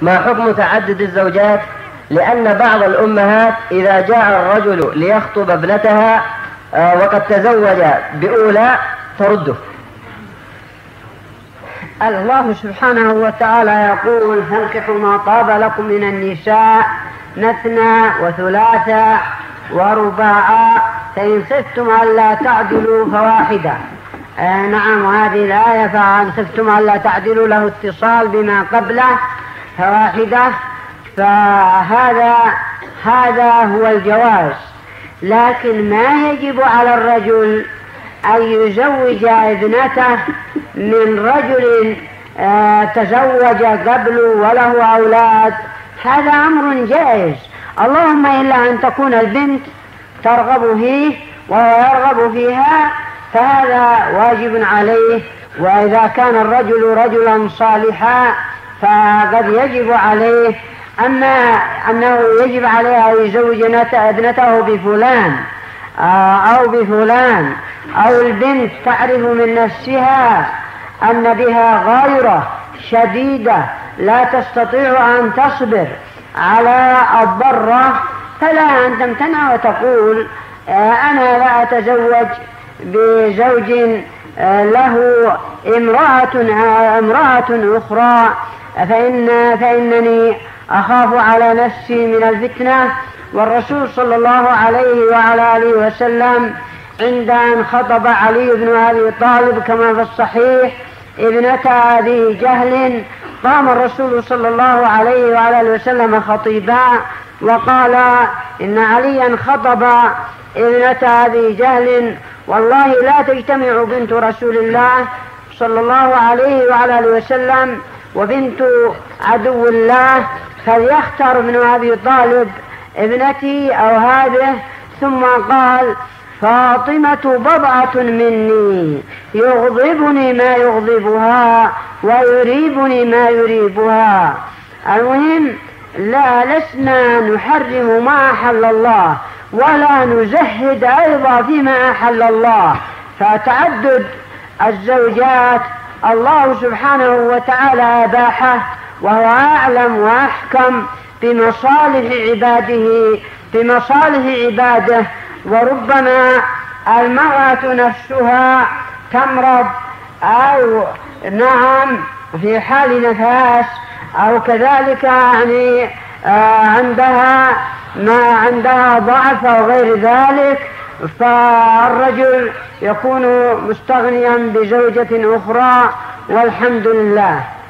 ما حكم تعدد الزوجات؟ لأن بعض الأمهات إذا جاء الرجل ليخطب ابنتها وقد تزوج بأولى ترده. الله سبحانه وتعالى يقول: فانكحوا ما طاب لكم من النساء مثنى وثلاثة ورباعا فإن خفتم ألا تعدلوا فواحدة. نعم، هذه الآية فإن خفتم ألا تعدلوا له اتصال بما قبله فواحدة، فهذا هو الجواز. لكن ما يجب على الرجل أن يزوج ابنته من رجل تزوج قبله وله أولاد، هذا أمر جائز، اللهم إلا أن تكون البنت ترغب فيه وهو يرغب فيها، فهذا واجب عليه. وإذا كان الرجل رجلا صالحا فقد يجب عليه، أما أنه يجب عليه أن يزوج ابنته بفلان أو بفلان، أو البنت تعرف من نفسها أن بها غيرة شديدة لا تستطيع أن تصبر على الضرة، فلا أن تمتنع وتقول أنا لا أتزوج بزوج له امرأة أخرى فإنني أخاف على نفسي من الفتنة. والرسول صلى الله عليه وعلى آله وسلم عند أن خطب علي بن أبي طالب كما في الصحيح ابنة أبي جهل، قام الرسول صلى الله عليه وعلى آله وسلم خطيبا وقال: إن عليا خطب ابنة أبي جهل، والله لا تجتمع بنت رسول الله صلى الله عليه وعلى آله وسلم وبنت عدو الله، فليختر ابن أبي طالب ابنتي أو هذه. ثم قال: فاطمة بضعة مني يغضبني ما يغضبها ويريبني ما يريبها. المهم لسنا نحرم ما أحل الله ولا نزهد أيضا فيما أحل الله، فتعدد الزوجات الله سبحانه وتعالى أباحه، وهو أعلم وأحكم بمصالح عباده. وربما المرأة نفسها تمرض أو نعم في حال نفاس أو كذلك يعني عندها ضعف أو غير ذلك، فالرجل يكون مستغنيا بزوجة أخرى، والحمد لله.